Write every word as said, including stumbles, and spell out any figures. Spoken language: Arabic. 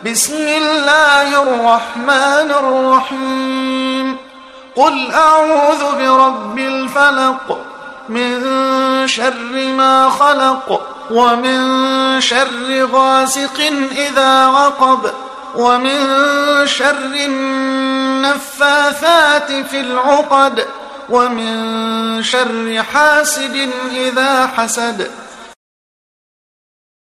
بسم الله الرحمن الرحيم قل أعوذ برب الفلق من شر ما خلق ومن شر غاسق إذا وقب ومن شر النفاثات في العقد ومن شر حاسد إذا حسد